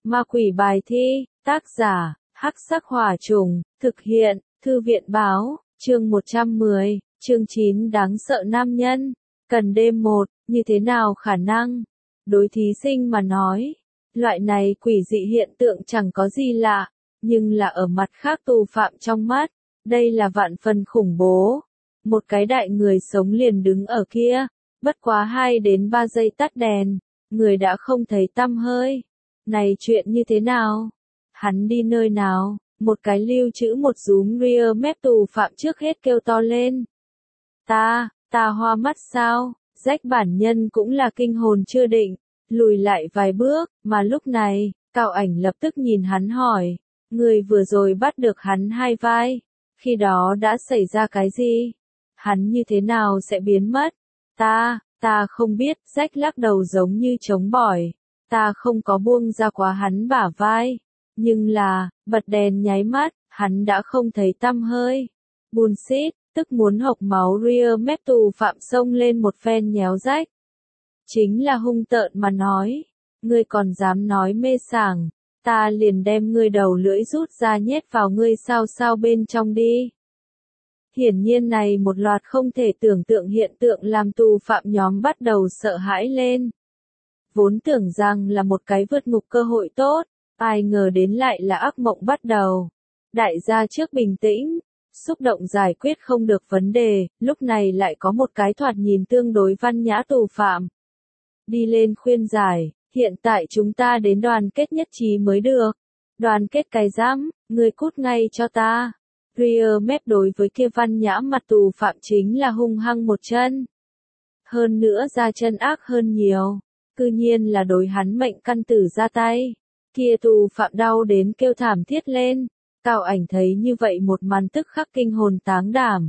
Ma quỷ bài thi, tác giả, Hắc Sắc Hỏa Trùng, thực hiện, Thư viện báo, chương 110, chương 9 đáng sợ nam nhân. Cần đêm 1, như thế nào khả năng? Đối thí sinh mà nói, loại này quỷ dị hiện tượng chẳng có gì lạ, nhưng là ở mặt khác tù phạm trong mắt, đây là vạn phần khủng bố. Một cái đại người sống liền đứng ở kia, bất quá 2 đến 3 giây tắt đèn, người đã không thấy tăm hơi. Này chuyện như thế nào? Hắn đi nơi nào? Một cái lưu trữ một rúm rear mép tù phạm trước hết kêu to lên. Ta hoa mắt sao? Rách bản nhân cũng là kinh hồn chưa định, lùi lại vài bước, mà lúc này, Cao Ảnh lập tức nhìn hắn hỏi, người vừa rồi bắt được hắn 2 vai, khi đó đã xảy ra cái gì? Hắn như thế nào sẽ biến mất? Ta không biết, Rách lắc đầu giống như chống bỏi, ta không có buông ra quá hắn bả vai, nhưng là, bật đèn nháy mắt, hắn đã không thấy tăm hơi. Bullshit, tức muốn hộc máu rear mép tù phạm xông lên một phen nhéo Rách. Chính là hung tợn mà nói, ngươi còn dám nói mê sảng, ta liền đem ngươi đầu lưỡi rút ra nhét vào ngươi sao bên trong đi. Hiển nhiên này một loạt không thể tưởng tượng hiện tượng làm tù phạm nhóm bắt đầu sợ hãi lên. Vốn tưởng rằng là một cái vượt ngục cơ hội tốt, ai ngờ đến lại là ác mộng bắt đầu. Đại gia trước bình tĩnh, xúc động giải quyết không được vấn đề, lúc này lại có một cái thoạt nhìn tương đối văn nhã tù phạm. Đi lên khuyên giải, hiện tại chúng ta đến đoàn kết nhất trí mới được. Đoàn kết cái rắm, ngươi cút ngay cho ta. Rear mép đối với kia văn nhã mặt tù phạm chính là hung hăng một chân. Hơn nữa ra chân ác hơn nhiều, cư nhiên là đối hắn mệnh căn tử ra tay. Kia tù phạm đau đến kêu thảm thiết lên, Cao Ảnh thấy như vậy một màn tức khắc kinh hồn táng đảm.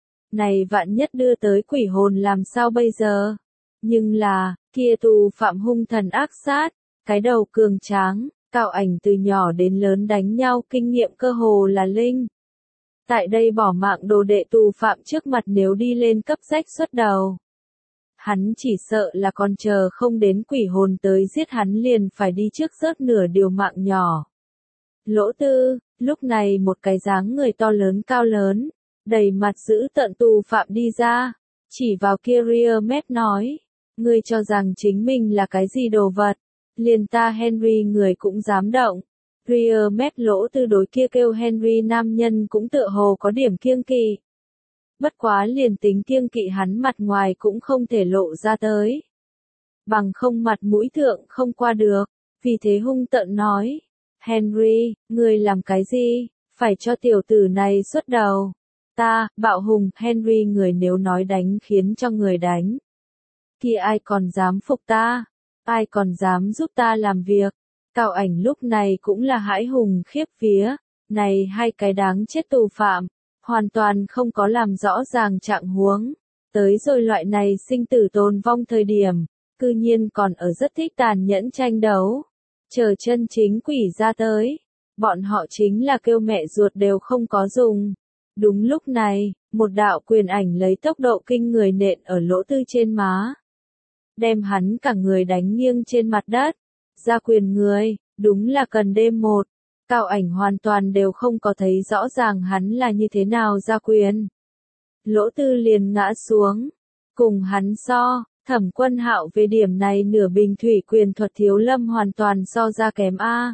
Này vạn nhất đưa tới quỷ hồn làm sao bây giờ? Nhưng là, kia tù phạm hung thần ác sát, cái đầu cường tráng, Cao Ảnh từ nhỏ đến lớn đánh nhau kinh nghiệm cơ hồ là linh. Tại đây bỏ mạng đồ đệ tù phạm trước mặt nếu đi lên cấp rách xuất đầu. Hắn chỉ sợ là còn chờ không đến quỷ hồn tới giết hắn liền phải đi trước rớt nửa điều mạng nhỏ. Lỗ Tư, lúc này một cái dáng người to lớn cao lớn, đầy mặt giữ tợn tù phạm đi ra, chỉ vào kia rear mép nói, ngươi cho rằng chính mình là cái gì đồ vật, liền ta Henry người cũng dám động. Rear mép Lỗ Tư đối kia kêu Henry nam nhân cũng tựa hồ có điểm kiêng kỵ. Bất quá liền tính kiêng kỵ hắn mặt ngoài cũng không thể lộ ra tới. Bằng không mặt mũi thượng không qua được, vì thế hung tợn nói. Henry, ngươi làm cái gì, phải cho tiểu tử này xuất đầu. Ta, bạo hùng, Henry người nếu nói đánh khiến cho người đánh. Thì ai còn dám phục ta, ai còn dám giúp ta làm việc. Cao Ảnh lúc này cũng là hãi hùng khiếp vía, này 2 cái đáng chết tù phạm, hoàn toàn không có làm rõ ràng trạng huống. Tới rồi loại này sinh tử tồn vong thời điểm, cư nhiên còn ở rất thích tàn nhẫn tranh đấu. Chờ chân chính quỷ ra tới, bọn họ chính là kêu mẹ ruột đều không có dùng. Đúng lúc này, một đạo quyền ảnh lấy tốc độ kinh người nện ở Lỗ Tư trên má. Đem hắn cả người đánh nghiêng trên mặt đất. Ra quyền người, đúng là Cần đêm 1. Cao Ảnh hoàn toàn đều không có thấy rõ ràng hắn là như thế nào ra quyền. Lỗ Tư liền ngã xuống. Cùng hắn so, Thẩm Quân Hạo về điểm này nửa bình thủy quyền thuật Thiếu Lâm hoàn toàn so ra kém a.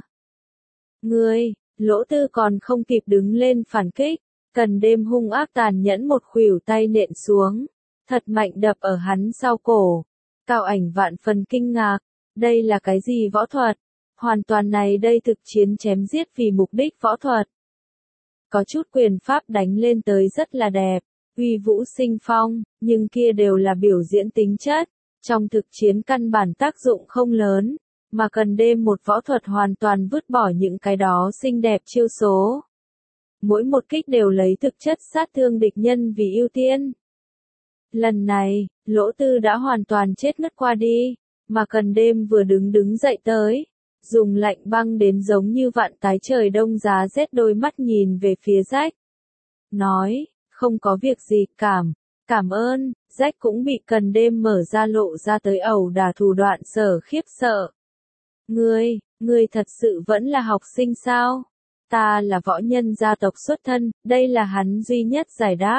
Ngươi, Lỗ Tư còn không kịp đứng lên phản kích, Cần đêm hung ác tàn nhẫn một khuỷu tay nện xuống, thật mạnh đập ở hắn sau cổ. Cao Ảnh vạn phần kinh ngạc, đây là cái gì võ thuật? Hoàn toàn này đây thực chiến chém giết vì mục đích võ thuật. Có chút quyền pháp đánh lên tới rất là đẹp, uy vũ sinh phong, nhưng kia đều là biểu diễn tính chất, trong thực chiến căn bản tác dụng không lớn, mà Cần đêm một võ thuật hoàn toàn vứt bỏ những cái đó xinh đẹp chiêu số. Mỗi một kích đều lấy thực chất sát thương địch nhân vì ưu tiên. Lần này, Lỗ Tư đã hoàn toàn chết ngất qua đi, mà Cần đêm vừa đứng dậy tới, dùng lạnh băng đến giống như vạn tái trời đông giá rét đôi mắt nhìn về phía Rách. Nói, không có việc gì, cảm ơn. Rách cũng bị Cần đêm mở ra lộ ra tới ẩu đả thủ đoạn sở khiếp sợ. Ngươi, Ngươi thật sự vẫn là học sinh sao? Ta là võ nhân gia tộc xuất thân, đây là hắn duy nhất giải đáp.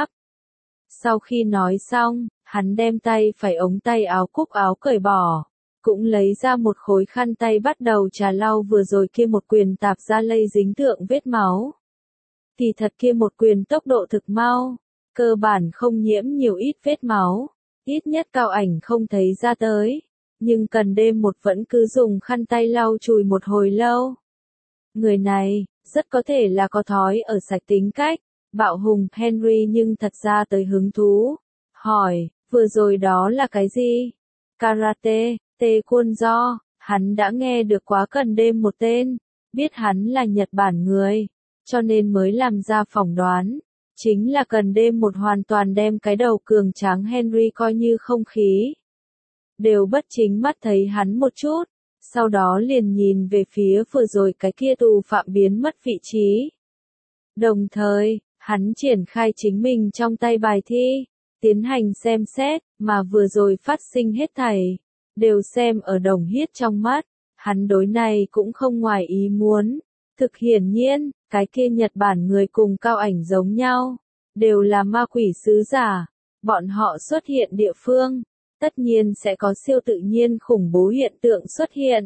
Sau khi nói xong, hắn đem tay phải ống tay áo cúc áo cởi bỏ, cũng lấy ra một khối khăn tay bắt đầu trà lau vừa rồi kia một quyền tạp ra lây dính thượng vết máu. Thì thật kia một quyền tốc độ thực mau, cơ bản không nhiễm nhiều ít vết máu, ít nhất Cao Ảnh không thấy ra tới, nhưng Cần Đêm một vẫn cứ dùng khăn tay lau chùi một hồi lâu. Người này, rất có thể là có thói ở sạch tính cách, bạo hùng Henry nhưng thật ra tới hứng thú. Hỏi, vừa rồi đó là cái gì? Karate, taekwondo, hắn đã nghe được quá Cần Đêm một tên, biết hắn là Nhật Bản người, cho nên mới làm ra phỏng đoán. Chính là Cần Đêm một hoàn toàn đem cái đầu cường tráng Henry coi như không khí. Đều bất chính mắt thấy hắn một chút, sau đó liền nhìn về phía vừa rồi cái kia tù phạm biến mất vị trí. Đồng thời, hắn triển khai chính mình trong tay bài thi, tiến hành xem xét, mà vừa rồi phát sinh hết thảy, đều xem ở Đồng Hiết trong mắt, hắn đối này cũng không ngoài ý muốn. Thực hiển nhiên, cái kia Nhật Bản người cùng Cao Ảnh giống nhau, đều là ma quỷ sứ giả, bọn họ xuất hiện địa phương, tất nhiên sẽ có siêu tự nhiên khủng bố hiện tượng xuất hiện.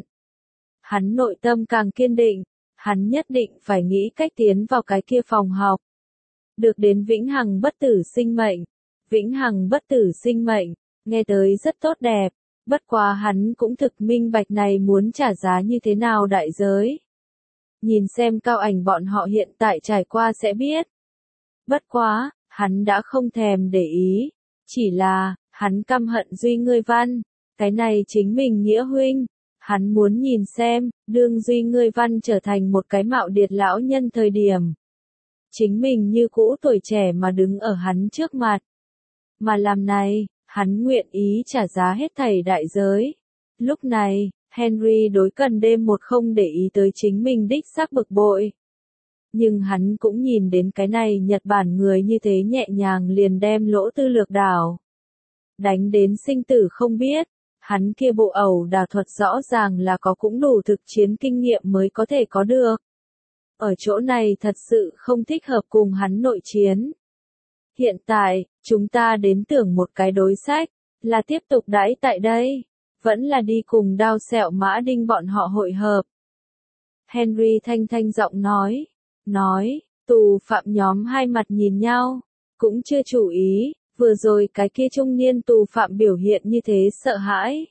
Hắn nội tâm càng kiên định, hắn nhất định phải nghĩ cách tiến vào cái kia phòng học. Được đến vĩnh hằng bất tử sinh mệnh. Vĩnh hằng bất tử sinh mệnh, nghe tới rất tốt đẹp, bất quá hắn cũng thực minh bạch này muốn trả giá như thế nào đại giới. Nhìn xem Cao Ảnh bọn họ hiện tại trải qua sẽ biết. Bất quá, hắn đã không thèm để ý, chỉ là, hắn căm hận Duy Ngươi Văn, cái này chính mình nghĩa huynh. Hắn muốn nhìn xem, đương Duy Ngươi Văn trở thành một cái mạo điệt lão nhân thời điểm. Chính mình như cũ tuổi trẻ mà đứng ở hắn trước mặt. Mà làm này, hắn nguyện ý trả giá hết thảy đại giới. Lúc này, Henry đối Cần Đêm một không để ý tới chính mình đích xác bực bội. Nhưng hắn cũng nhìn đến cái này Nhật Bản người như thế nhẹ nhàng liền đem lỗ tư lược đảo. Đánh đến sinh tử không biết, hắn kia bộ ẩu đả thuật rõ ràng là có cũng đủ thực chiến kinh nghiệm mới có thể có được. Ở chỗ này thật sự không thích hợp cùng hắn nội chiến. Hiện tại, chúng ta đến tưởng một cái đối sách, là tiếp tục đãi tại đây, vẫn là đi cùng Đao Sẹo Mã Đinh bọn họ hội hợp. Henry thanh thanh giọng nói, tù phạm nhóm hai mặt nhìn nhau, cũng chưa chú ý, vừa rồi cái kia trung niên tù phạm biểu hiện như thế sợ hãi.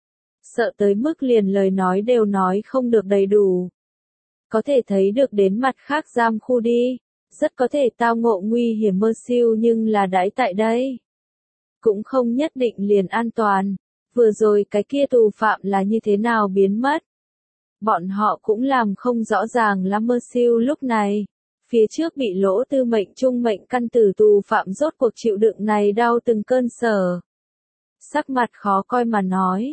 Sợ tới mức liền lời nói đều nói không được đầy đủ. Có thể thấy được đến mặt khác giam khu đi, rất có thể tao ngộ nguy hiểm mơ siêu nhưng là đãi tại đây. Cũng không nhất định liền an toàn, vừa rồi cái kia tù phạm là như thế nào biến mất. Bọn họ cũng làm không rõ ràng lắm mơ siêu lúc này. Phía trước bị lỗ tư mệnh trung mệnh căn tử tù phạm rốt cuộc chịu đựng này đau từng cơn sở. Sắc mặt khó coi mà nói,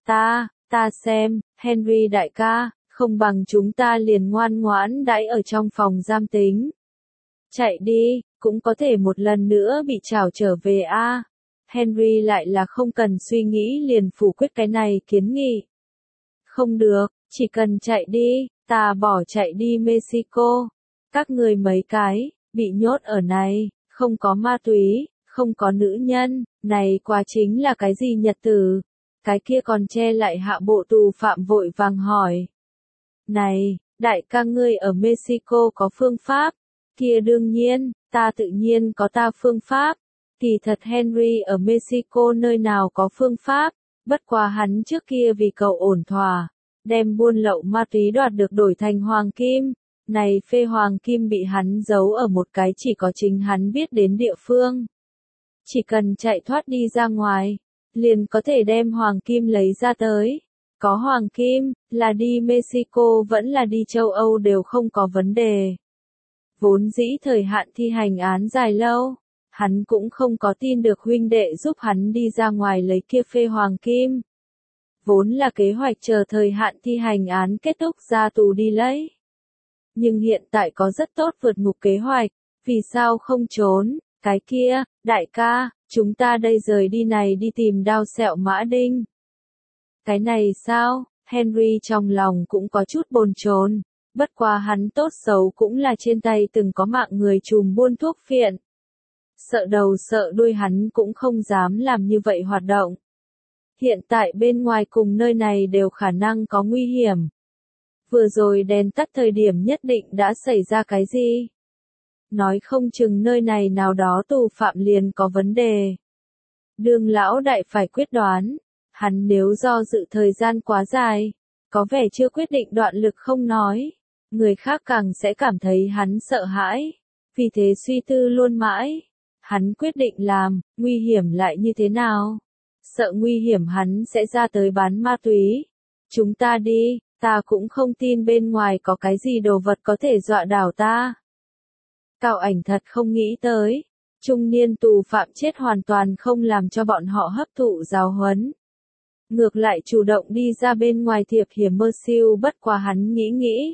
ta xem, Henry đại ca, không bằng chúng ta liền ngoan ngoãn đãi ở trong phòng giam tính. Chạy đi, cũng có thể một lần nữa bị trảo trở về a. Henry lại là không cần suy nghĩ liền phủ quyết cái này kiến nghị. Không được, chỉ cần chạy đi, ta bỏ chạy đi Mexico. Các người mấy cái, bị nhốt ở này, không có ma túy, không có nữ nhân, này quá chính là cái gì nhật tử? Cái kia còn che lại hạ bộ tù phạm vội vàng hỏi. Này, đại ca ngươi ở Mexico có phương pháp? Kia đương nhiên, ta tự nhiên có ta phương pháp. Kỳ thật Henry ở Mexico nơi nào có phương pháp, bất quá hắn trước kia vì cầu ổn thỏa, đem buôn lậu ma túy đoạt được đổi thành hoàng kim. Này phê hoàng kim bị hắn giấu ở một cái chỉ có chính hắn biết đến địa phương. Chỉ cần chạy thoát đi ra ngoài, liền có thể đem hoàng kim lấy ra tới. Có hoàng kim, là đi Mexico vẫn là đi châu Âu đều không có vấn đề. Vốn dĩ thời hạn thi hành án dài lâu, hắn cũng không có tin được huynh đệ giúp hắn đi ra ngoài lấy kia phê hoàng kim. Vốn là kế hoạch chờ thời hạn thi hành án kết thúc ra tù đi lấy. Nhưng hiện tại có rất tốt vượt ngục kế hoạch, vì sao không trốn, cái kia, đại ca, chúng ta đây rời đi này đi tìm Đao Sẹo Mã Đinh. Cái này sao, Henry trong lòng cũng có chút bồn chồn, bất quá hắn tốt xấu cũng là trên tay từng có mạng người trùm buôn thuốc phiện. Sợ đầu sợ đuôi hắn cũng không dám làm như vậy hoạt động. Hiện tại bên ngoài cùng nơi này đều khả năng có nguy hiểm. Vừa rồi đèn tắt thời điểm nhất định đã xảy ra cái gì? Nói không chừng nơi này nào đó tù phạm liền có vấn đề. Đường lão đại phải quyết đoán, hắn nếu do dự thời gian quá dài, có vẻ chưa quyết định đoạn lực không nói, người khác càng sẽ cảm thấy hắn sợ hãi, vì thế suy tư luôn mãi. Hắn quyết định làm, nguy hiểm lại như thế nào? Sợ nguy hiểm hắn sẽ ra tới bán ma túy. Chúng ta đi, ta cũng không tin bên ngoài có cái gì đồ vật có thể dọa đảo ta. Cao Ảnh thật không nghĩ tới, trung niên tù phạm chết hoàn toàn không làm cho bọn họ hấp thụ giáo huấn. Ngược lại chủ động đi ra bên ngoài thiệp hiểm mơ siêu, bất quá hắn nghĩ.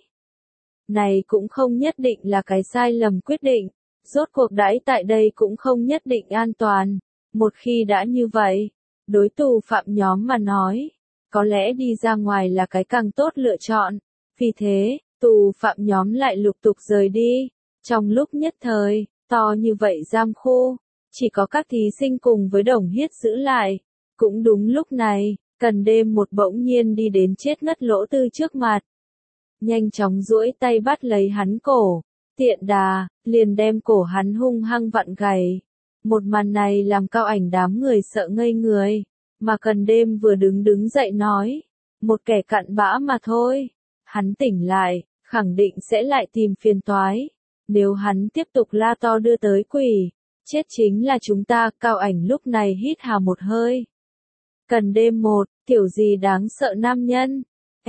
Này cũng không nhất định là cái sai lầm quyết định, rốt cuộc đãi tại đây cũng không nhất định an toàn. Một khi đã như vậy, đối tù phạm nhóm mà nói, có lẽ đi ra ngoài là cái càng tốt lựa chọn. Vì thế, tù phạm nhóm lại lục tục rời đi. Trong lúc nhất thời, to như vậy giam khu, chỉ có các thí sinh cùng với Đồng Hiết giữ lại. Cũng đúng lúc này, Cần Đêm một bỗng nhiên đi đến chết ngất Lỗ Tư trước mặt. Nhanh chóng duỗi tay bắt lấy hắn cổ, tiện đà, liền đem cổ hắn hung hăng vặn gầy. Một màn này làm Cao Ảnh đám người sợ ngây người, mà Cần Đêm vừa đứng dậy nói, một kẻ cặn bã mà thôi. Hắn tỉnh lại, khẳng định sẽ lại tìm phiền toái. Nếu hắn tiếp tục la to đưa tới quỷ, chết chính là chúng ta. Cao Ảnh lúc này hít hà một hơi. Cần Đêm một, kiểu gì đáng sợ nam nhân.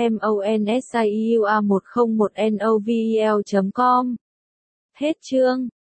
MONSIUA1001NOVEL.com. Hết chương.